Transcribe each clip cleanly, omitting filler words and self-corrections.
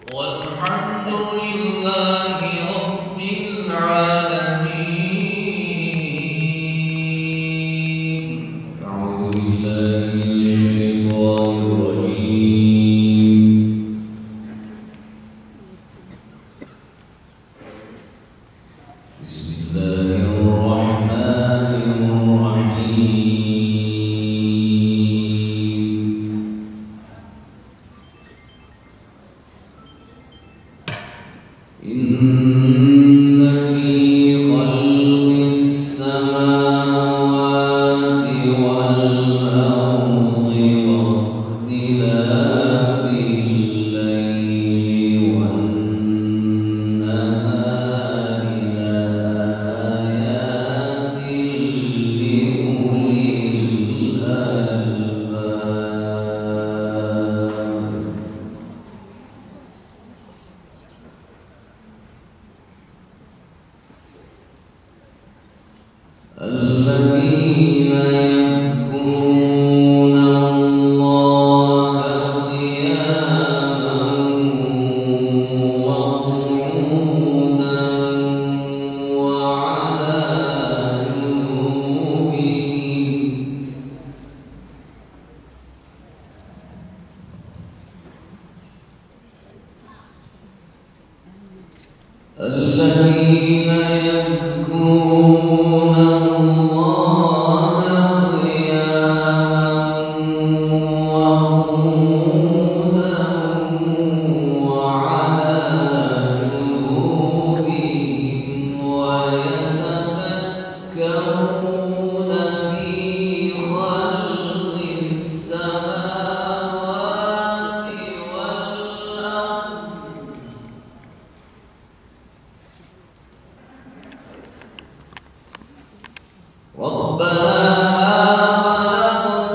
والحمد لله رب العالمين. أعوذ بالله من الشيطان الرجيم. بسم الله الرحمن الرحيم. إن في خلق السماوات والأرض واختلاف الليل والنهار لآيات لأولي الألباب. الذين يذكرون الله قياما وقعودا وعلى جنوبهم. الذين يذكرون الله قياما وقعودا وعلى جنوبهم ويتفكرون في خلق السماوات والأرض. ربنا ما خلقت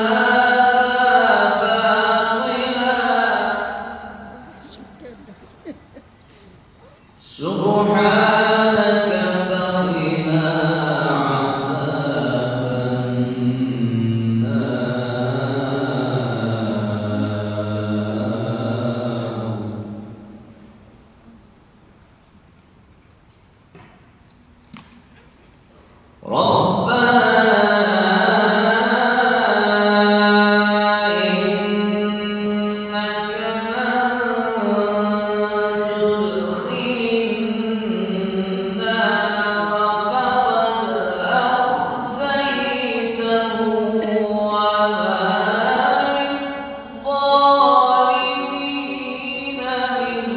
هذا باطلا سبحانك فقنا عذاب النار. ربنا إنك من تدخل النار فقد أخزيته وما للظالمين من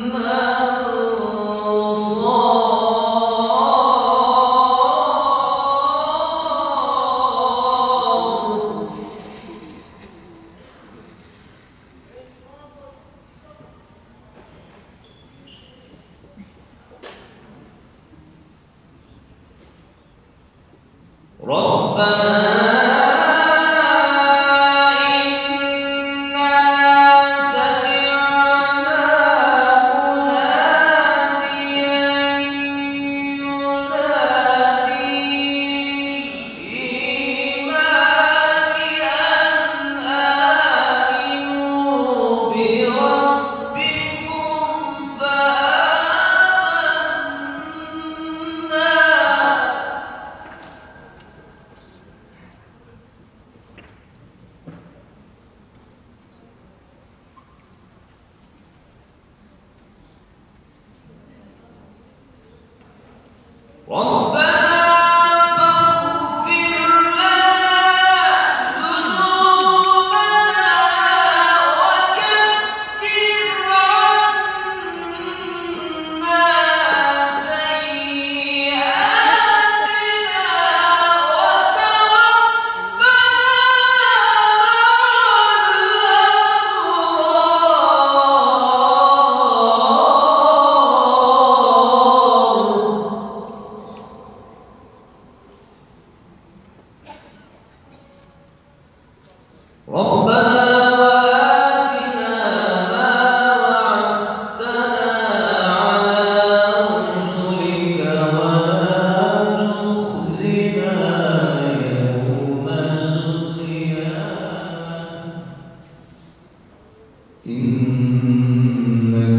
ربنا إننا سمعنا مناديا ينادي للإيمان أن آمنوا بربكم فآمنا. ربنا فاغفر لنا ذنوبنا وكفر عنا سيئاتنا وتوفنا إنك